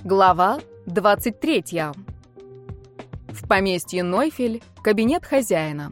Глава 23. В поместье Нойфель. Кабинет хозяина.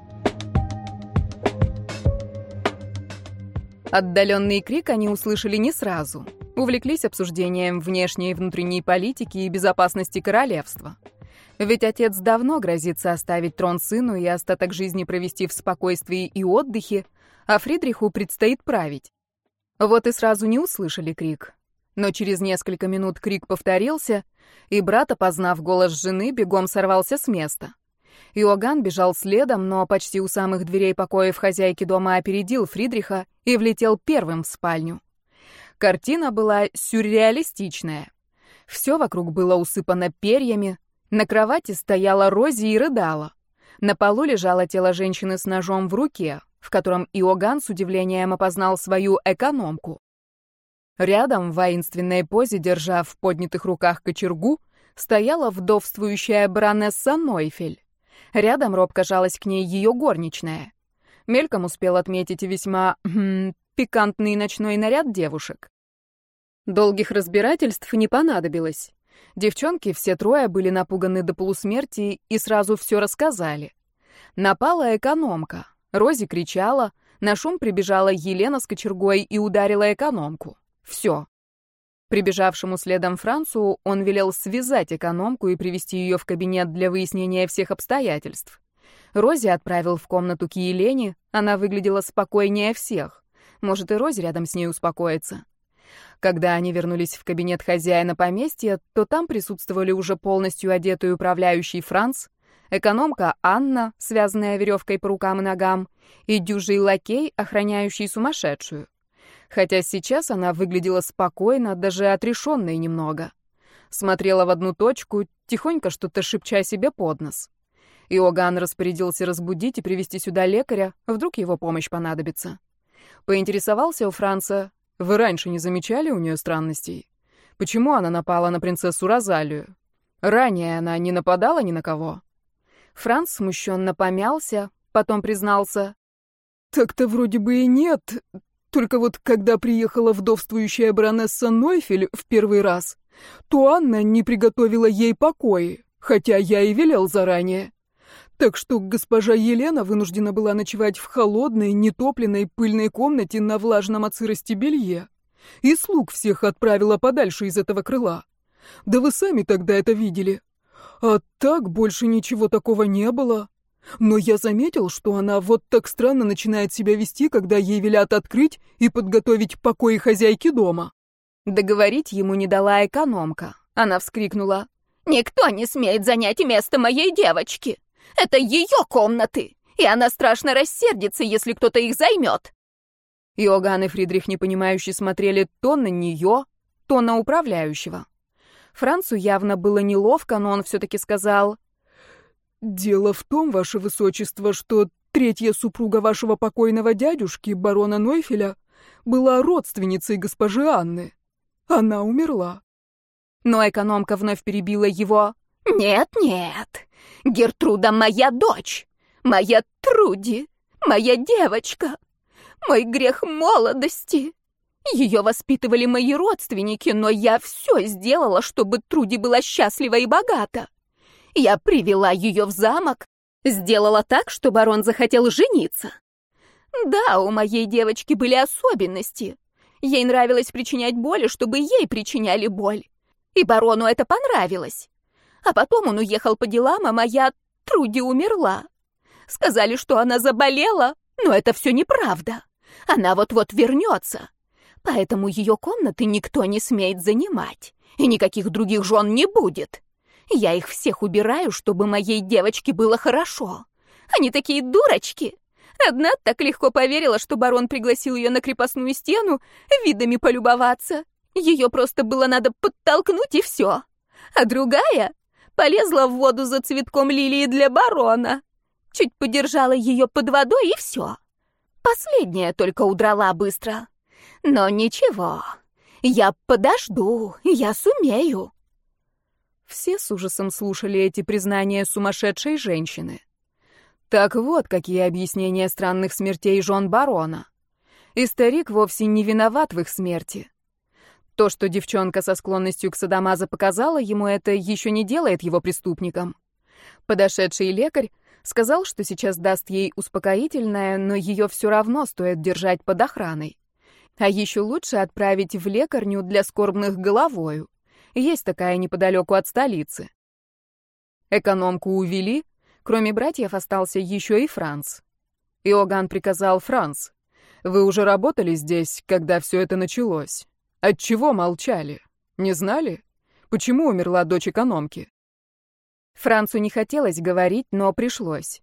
Отдаленный крик они услышали не сразу. Увлеклись обсуждением внешней и внутренней политики и безопасности королевства. Ведь отец давно грозится оставить трон сыну и остаток жизни провести в спокойствии и отдыхе, а Фридриху предстоит править. Вот и сразу не услышали крик. Но через несколько минут крик повторился, и брат, опознав голос жены, бегом сорвался с места. Иоганн бежал следом, но почти у самых дверей покоев хозяйки дома опередил Фридриха и влетел первым в спальню. Картина была сюрреалистичная. Все вокруг было усыпано перьями, на кровати стояла Рози и рыдала. На полу лежало тело женщины с ножом в руке, в котором Иоганн с удивлением опознал свою экономку. Рядом, в воинственной позе, держа в поднятых руках кочергу, стояла вдовствующая баронесса Нойфель. Рядом робко жалась к ней ее горничная. Мельком успел отметить весьма пикантный ночной наряд девушек. Долгих разбирательств не понадобилось. Девчонки, все трое, были напуганы до полусмерти и сразу все рассказали. Напала экономка. Рози кричала, на шум прибежала Елена с кочергой и ударила экономку. Все. Прибежавшему следом Францу он велел связать экономку и привести ее в кабинет для выяснения всех обстоятельств. Рози отправил в комнату к Елене, она выглядела спокойнее всех. Может, и Рози рядом с ней успокоится. Когда они вернулись в кабинет хозяина поместья, то там присутствовали уже полностью одетый и управляющий Франц, экономка Анна, связанная веревкой по рукам и ногам, и дюжий лакей, охраняющий сумасшедшую. Хотя сейчас она выглядела спокойно, даже отрешенной немного. Смотрела в одну точку, тихонько что-то шепча себе под нос. Иоганн распорядился разбудить и привести сюда лекаря, вдруг его помощь понадобится. Поинтересовался у Франца: «Вы раньше не замечали у нее странностей? Почему она напала на принцессу Розалию? Ранее она не нападала ни на кого?» Франц смущенно помялся, потом признался: «Так-то вроде бы и нет. Только вот когда приехала вдовствующая баронесса Нойфель в первый раз, то Анна не приготовила ей покои, хотя я и велел заранее. Так что госпожа Елена вынуждена была ночевать в холодной, нетопленной, пыльной комнате на влажном от сырости белье. И слуг всех отправила подальше из этого крыла. Да вы сами тогда это видели. А так больше ничего такого не было. Но я заметил, что она вот так странно начинает себя вести, когда ей велят открыть и подготовить покои хозяйки дома». Договорить ему не дала экономка. Она вскрикнула: «Никто не смеет занять место моей девочки! Это ее комнаты, и она страшно рассердится, если кто-то их займет!» Иоганн и Фридрих непонимающе смотрели то на нее, то на управляющего. Францу явно было неловко, но он все-таки сказал: «Дело в том, ваше высочество, что третья супруга вашего покойного дядюшки, барона Нойфеля, была родственницей госпожи Анны. Она умерла». Но экономка вновь перебила его: «Нет, Гертруда моя дочь, моя Труди, моя девочка, мой грех молодости. Ее воспитывали мои родственники, но я все сделала, чтобы Труди была счастлива и богата. Я привела ее в замок, сделала так, что барон захотел жениться. Да, у моей девочки были особенности. Ей нравилось причинять боль, чтобы ей причиняли боль. И барону это понравилось. А потом он уехал по делам, а моя Труди умерла. Сказали, что она заболела, но это все неправда. Она вот-вот вернется. Поэтому ее комнаты никто не смеет занимать, и никаких других жен не будет. Я их всех убираю, чтобы моей девочке было хорошо. Они такие дурочки. Одна так легко поверила, что барон пригласил ее на крепостную стену видами полюбоваться. Ее просто было надо подтолкнуть, и все. А другая полезла в воду за цветком лилии для барона. Чуть подержала ее под водой, и все. Последняя только удрала быстро. Но ничего, я подожду, я сумею». Все с ужасом слушали эти признания сумасшедшей женщины. Так вот, какие объяснения странных смертей жен барона. И старик вовсе не виноват в их смерти. То, что девчонка со склонностью к садомазо показала ему, это еще не делает его преступником. Подошедший лекарь сказал, что сейчас даст ей успокоительное, но ее все равно стоит держать под охраной. А еще лучше отправить в лекарню для скорбных головою. Есть такая неподалеку от столицы. Экономку увели, кроме братьев остался еще и Франц. Иоганн приказал: «Франц, вы уже работали здесь, когда все это началось? Отчего молчали? Не знали? Почему умерла дочь экономки?» Францу не хотелось говорить, но пришлось.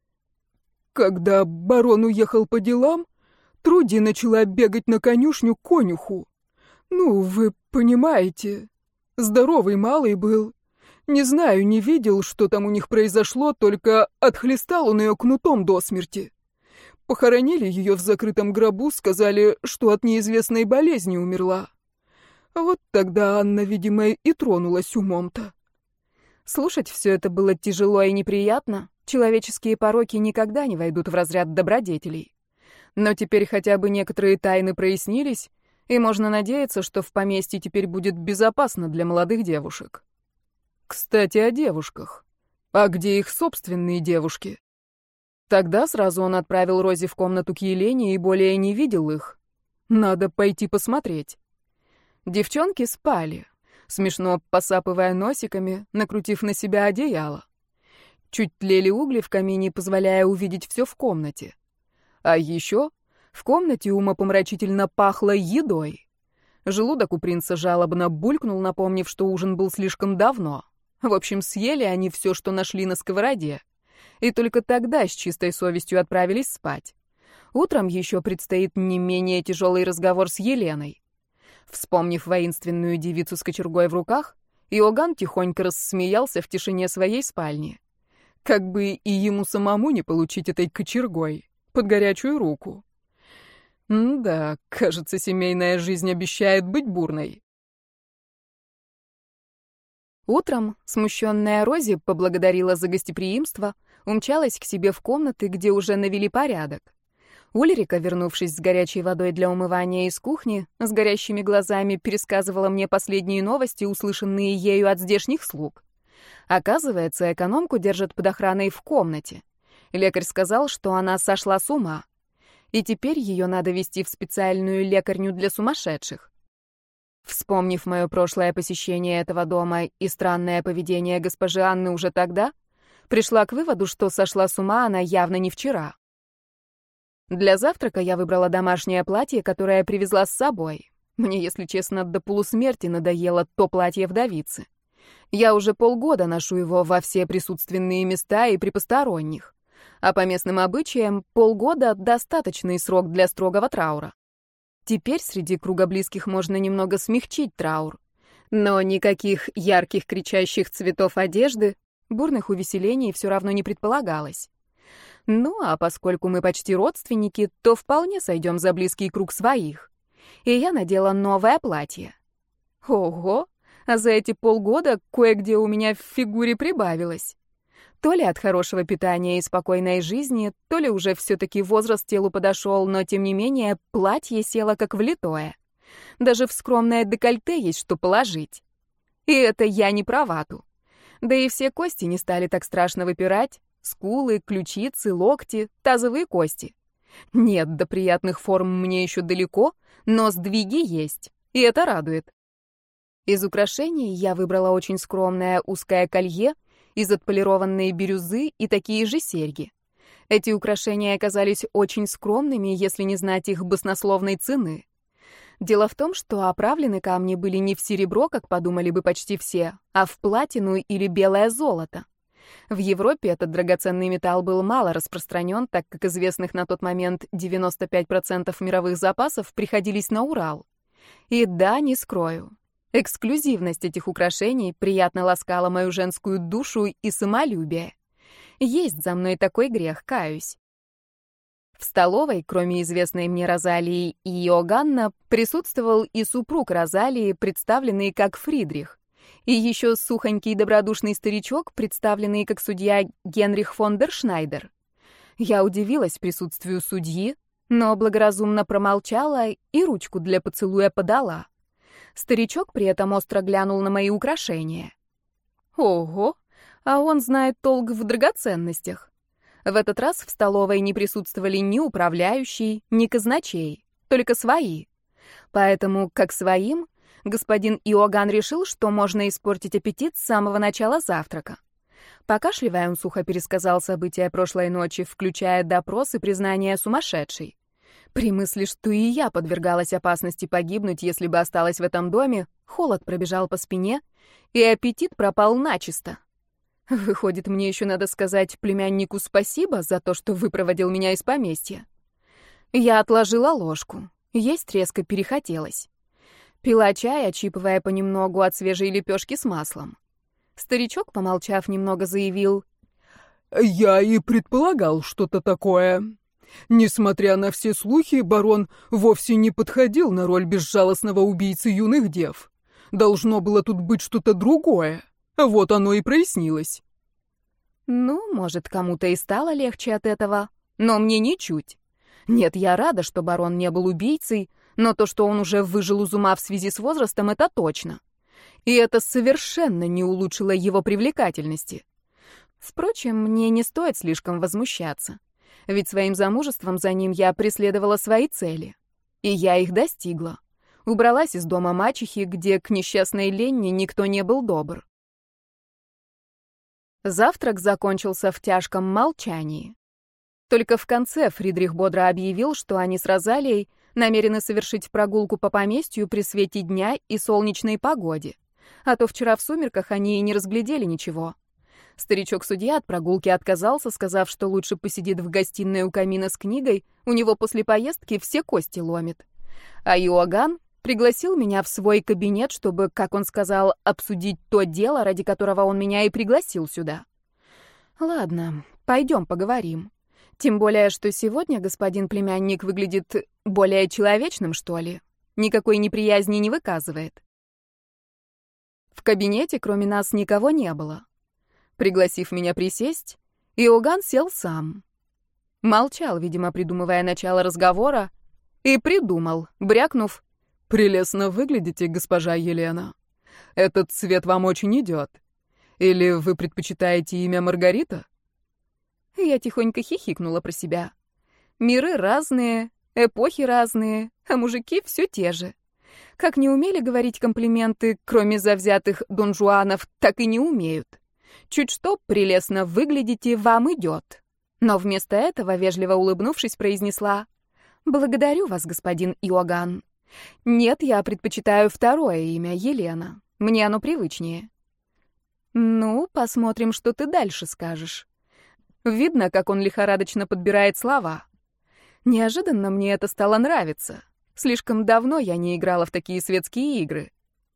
Когда барон уехал по делам, Труди начала бегать на конюшню к конюху. Ну, вы понимаете, здоровый малый был. Не знаю, не видел, что там у них произошло, только отхлестал он ее кнутом до смерти. Похоронили ее в закрытом гробу, сказали, что от неизвестной болезни умерла. Вот тогда Анна, видимо, и тронулась умом-то. Слушать все это было тяжело и неприятно. Человеческие пороки никогда не войдут в разряд добродетелей. Но теперь хотя бы некоторые тайны прояснились, и можно надеяться, что в поместье теперь будет безопасно для молодых девушек. Кстати, о девушках. А где их собственные девушки? Тогда сразу он отправил Рози в комнату к Елене и более не видел их. Надо пойти посмотреть. Девчонки спали, смешно посапывая носиками, накрутив на себя одеяло. Чуть тлели угли в камине, позволяя увидеть все в комнате. А еще в комнате умопомрачительно пахло едой. Желудок у принца жалобно булькнул, напомнив, что ужин был слишком давно. В общем, съели они все, что нашли на сковороде. И только тогда с чистой совестью отправились спать. Утром еще предстоит не менее тяжелый разговор с Еленой. Вспомнив воинственную девицу с кочергой в руках, Иоганн тихонько рассмеялся в тишине своей спальни. Как бы и ему самому не получить этой кочергой под горячую руку. Да, кажется, семейная жизнь обещает быть бурной. Утром смущенная Рози поблагодарила за гостеприимство, умчалась к себе в комнаты, где уже навели порядок. Ульрика, вернувшись с горячей водой для умывания из кухни, с горящими глазами пересказывала мне последние новости, услышанные ею от здешних слуг. Оказывается, экономку держат под охраной в комнате. Лекарь сказал, что она сошла с ума. И теперь ее надо везти в специальную лекарню для сумасшедших. Вспомнив мое прошлое посещение этого дома и странное поведение госпожи Анны уже тогда, пришла к выводу, что сошла с ума она явно не вчера. Для завтрака я выбрала домашнее платье, которое привезла с собой. Мне, если честно, до полусмерти надоело то платье вдовицы. Я уже полгода ношу его во все присутственные места и при посторонних. А по местным обычаям полгода — достаточный срок для строгого траура. Теперь среди круга близких можно немного смягчить траур. Но никаких ярких кричащих цветов одежды, бурных увеселений все равно не предполагалось. Ну, а поскольку мы почти родственники, то вполне сойдем за близкий круг своих. И я надела новое платье. Ого! А за эти полгода кое-где у меня в фигуре прибавилось. То ли от хорошего питания и спокойной жизни, то ли уже все-таки возраст телу подошел, но тем не менее платье село как влитое. Даже в скромное декольте есть что положить. И это я не про вату. Да и все кости не стали так страшно выпирать. Скулы, ключицы, локти, тазовые кости. Нет, до приятных форм мне еще далеко, но сдвиги есть, и это радует. Из украшений я выбрала очень скромное узкое колье из отполированной бирюзы и такие же серьги. Эти украшения оказались очень скромными, если не знать их баснословной цены. Дело в том, что оправлены камни были не в серебро, как подумали бы почти все, а в платину или белое золото. В Европе этот драгоценный металл был мало распространен, так как известных на тот момент 95% мировых запасов приходились на Урал. И да, не скрою, эксклюзивность этих украшений приятно ласкала мою женскую душу и самолюбие. Есть за мной такой грех, каюсь. В столовой, кроме известной мне Розалии и Иоганна, присутствовал и супруг Розалии, представленный как Фридрих, и еще сухонький добродушный старичок, представленный как судья Генрих фон дер Шнайдер. Я удивилась присутствию судьи, но благоразумно промолчала и ручку для поцелуя подала. Старичок при этом остро глянул на мои украшения. Ого, а он знает толк в драгоценностях. В этот раз в столовой не присутствовали ни управляющий, ни казначей, только свои. Поэтому, как своим, господин Иоганн решил, что можно испортить аппетит с самого начала завтрака. Покашливая, он сухо пересказал события прошлой ночи, включая допрос и признание сумасшедшей. При мысли, что и я подвергалась опасности погибнуть, если бы осталась в этом доме, холод пробежал по спине, и аппетит пропал начисто. Выходит, мне еще надо сказать племяннику спасибо за то, что выпроводил меня из поместья. Я отложила ложку. Есть резко перехотелось. Пила чай, отщипывая понемногу от свежей лепешки с маслом. Старичок, помолчав, немного заявил: «Я и предполагал что-то такое. Несмотря на все слухи, барон вовсе не подходил на роль безжалостного убийцы юных дев. Должно было тут быть что-то другое. Вот оно и прояснилось». Ну, может, кому-то и стало легче от этого, но мне ничуть. Нет, я рада, что барон не был убийцей, но то, что он уже выжил из ума в связи с возрастом, это точно. И это совершенно не улучшило его привлекательности. Впрочем, мне не стоит слишком возмущаться, ведь своим замужеством за ним я преследовала свои цели. И я их достигла. Убралась из дома мачехи, где к несчастной Ленне никто не был добр. Завтрак закончился в тяжком молчании. Только в конце Фридрих бодро объявил, что они с Розалией намерены совершить прогулку по поместью при свете дня и солнечной погоде. А то вчера в сумерках они и не разглядели ничего. Старичок-судья от прогулки отказался, сказав, что лучше посидит в гостиной у камина с книгой, у него после поездки все кости ломит. А Иоганн пригласил меня в свой кабинет, чтобы, как он сказал, обсудить то дело, ради которого он меня и пригласил сюда. Ладно, пойдем поговорим. Тем более, что сегодня господин племянник выглядит более человечным, что ли. Никакой неприязни не выказывает. В кабинете, кроме нас, никого не было. Пригласив меня присесть, Иоганн сел сам. Молчал, видимо, придумывая начало разговора, и придумал, брякнув: «Прелестно выглядите, госпожа Елена. Этот цвет вам очень идет. Или вы предпочитаете имя Маргарита?» Я тихонько хихикнула про себя. Миры разные, эпохи разные, а мужики все те же. Как не умели говорить комплименты, кроме завзятых донжуанов, так и не умеют. Чуть что, прелестно выглядите, вам идет. Но вместо этого, вежливо улыбнувшись, произнесла: «Благодарю вас, господин Иоганн. Нет, я предпочитаю второе имя, Елена. Мне оно привычнее». «Ну, посмотрим, что ты дальше скажешь». Видно, как он лихорадочно подбирает слова. Неожиданно мне это стало нравиться. Слишком давно я не играла в такие светские игры.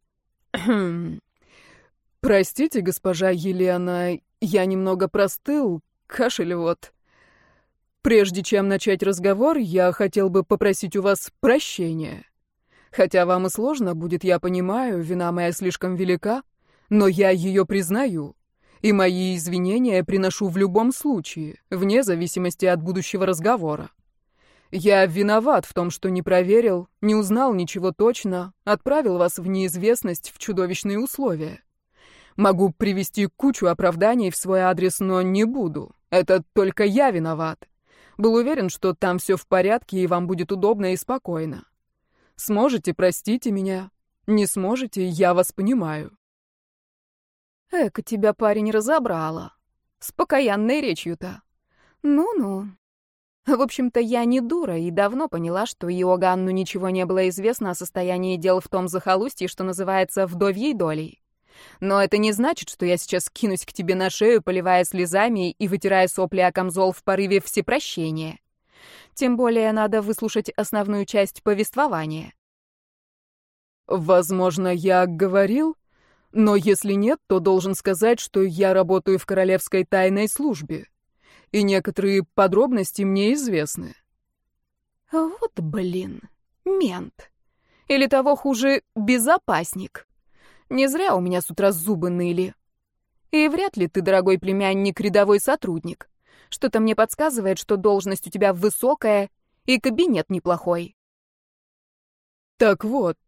«Простите, госпожа Елена, я немного простыл, кашель вот. Прежде чем начать разговор, я хотел бы попросить у вас прощения. Хотя вам и сложно будет, я понимаю, вина моя слишком велика, но я ее признаю. И мои извинения приношу в любом случае, вне зависимости от будущего разговора. Я виноват в том, что не проверил, не узнал ничего точно, отправил вас в неизвестность, в чудовищные условия. Могу привести кучу оправданий в свой адрес, но не буду. Это только я виноват. Был уверен, что там все в порядке и вам будет удобно и спокойно. Сможете, простите меня. Не сможете, я вас понимаю». Эка тебя, парень, разобрала. С покаянной речью-то. Ну-ну. В общем-то, я не дура и давно поняла, что Иоганну ничего не было известно о состоянии дел в том захолустье, что называется вдовьей долей. Но это не значит, что я сейчас кинусь к тебе на шею, поливая слезами и вытирая сопли о камзол в порыве всепрощения. Тем более надо выслушать основную часть повествования. «Возможно, я говорил, но если нет, то должен сказать, что я работаю в Королевской тайной службе, и некоторые подробности мне известны». Вот блин, мент. Или того хуже, безопасник. Не зря у меня с утра зубы ныли. И вряд ли ты, дорогой племянник, рядовой сотрудник. Что-то мне подсказывает, что должность у тебя высокая и кабинет неплохой. Так вот,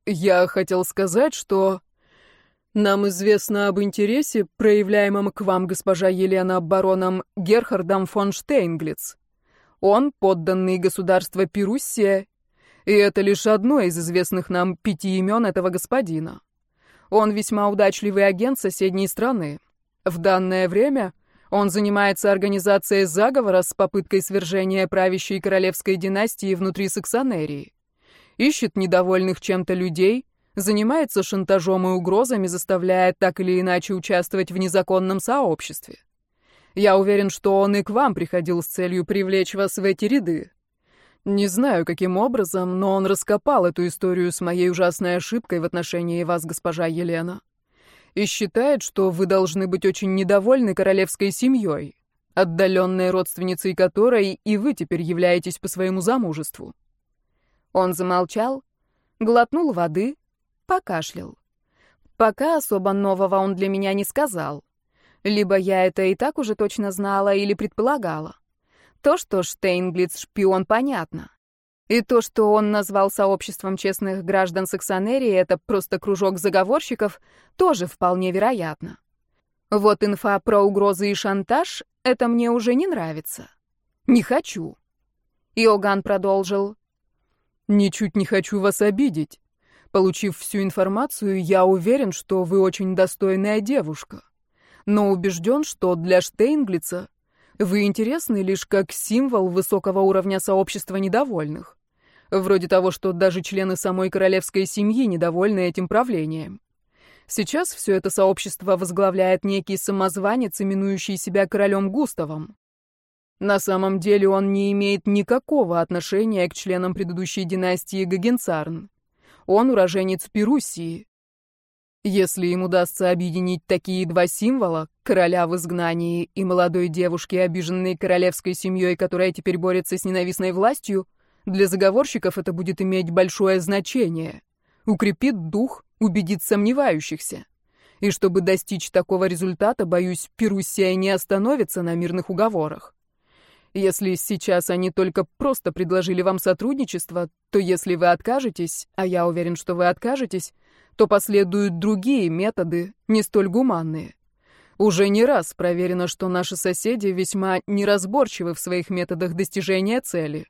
Я хотел сказать, что нам известно об интересе, проявляемом к вам, госпожа Елена, бароном Герхардом фон Штейнглиц. Он подданный государства Перуссия, и это лишь одно из известных нам 5 имен этого господина. Он весьма удачливый агент соседней страны. В данное время он занимается организацией заговора с попыткой свержения правящей королевской династии внутри Саксонерии. Ищет недовольных чем-то людей, занимается шантажом и угрозами, заставляя так или иначе участвовать в незаконном сообществе. Я уверен, что он и к вам приходил с целью привлечь вас в эти ряды. Не знаю, каким образом, но он раскопал эту историю с моей ужасной ошибкой в отношении вас, госпожа Елена, и считает, что вы должны быть очень недовольны королевской семьей, отдаленной родственницей которой и вы теперь являетесь по своему замужеству». Он замолчал, глотнул воды, покашлял. Пока особо нового он для меня не сказал. Либо я это и так уже точно знала или предполагала. То, что Штейнглиц шпион, понятно. И то, что он назвал сообществом честных граждан Саксонерии, это просто кружок заговорщиков, тоже вполне вероятно. Вот инфа про угрозы и шантаж — это мне уже не нравится. Не хочу. Иоганн продолжил. «Ничуть не хочу вас обидеть. Получив всю информацию, я уверен, что вы очень достойная девушка. Но убежден, что для Штейнглица вы интересны лишь как символ высокого уровня сообщества недовольных. Вроде того, что даже члены самой королевской семьи недовольны этим правлением. Сейчас все это сообщество возглавляет некий самозванец, именующий себя королем Густавом. На самом деле он не имеет никакого отношения к членам предыдущей династии Гогенцарн. Он уроженец Перуссии. Если им удастся объединить такие два символа, короля в изгнании и молодой девушки, обиженной королевской семьей, которая теперь борется с ненавистной властью, для заговорщиков это будет иметь большое значение. Укрепит дух, убедит сомневающихся. И чтобы достичь такого результата, боюсь, Перуссия не остановится на мирных уговорах. Если сейчас они только просто предложили вам сотрудничество, то если вы откажетесь, а я уверен, что вы откажетесь, то последуют другие методы, не столь гуманные. Уже не раз проверено, что наши соседи весьма неразборчивы в своих методах достижения цели.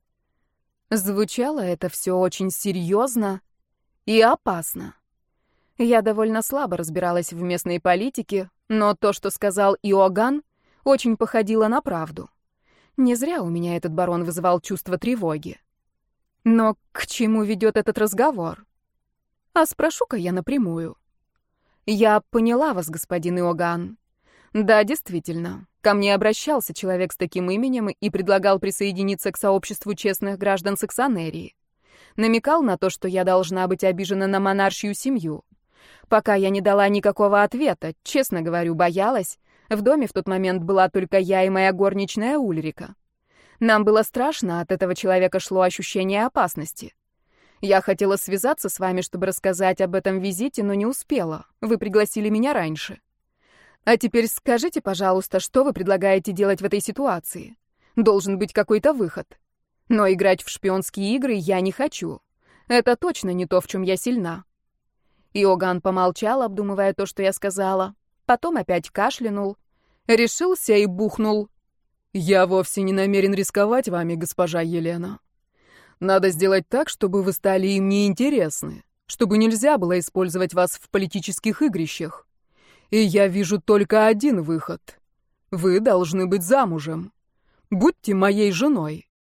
Звучало это все очень серьезно и опасно. Я довольно слабо разбиралась в местной политике, но то, что сказал Иоганн, очень походило на правду. Не зря у меня этот барон вызывал чувство тревоги. Но к чему ведет этот разговор? А спрошу-ка я напрямую. Я поняла вас, господин Иоганн. Да, действительно, ко мне обращался человек с таким именем и предлагал присоединиться к сообществу честных граждан Саксонерии. Намекал на то, что я должна быть обижена на монаршью семью. Пока я не дала никакого ответа, честно говорю, боялась. В доме в тот момент была только я и моя горничная Ульрика. Нам было страшно, от этого человека шло ощущение опасности. Я хотела связаться с вами, чтобы рассказать об этом визите, но не успела. Вы пригласили меня раньше. А теперь скажите, пожалуйста, что вы предлагаете делать в этой ситуации? Должен быть какой-то выход. Но играть в шпионские игры я не хочу. Это точно не то, в чем я сильна. Иоганн помолчал, обдумывая то, что я сказала. Потом опять кашлянул, решился и бухнул. «Я вовсе не намерен рисковать вами, госпожа Елена. Надо сделать так, чтобы вы стали им неинтересны, чтобы нельзя было использовать вас в политических игрищах. И я вижу только один выход. Вы должны быть замужем. Будьте моей женой».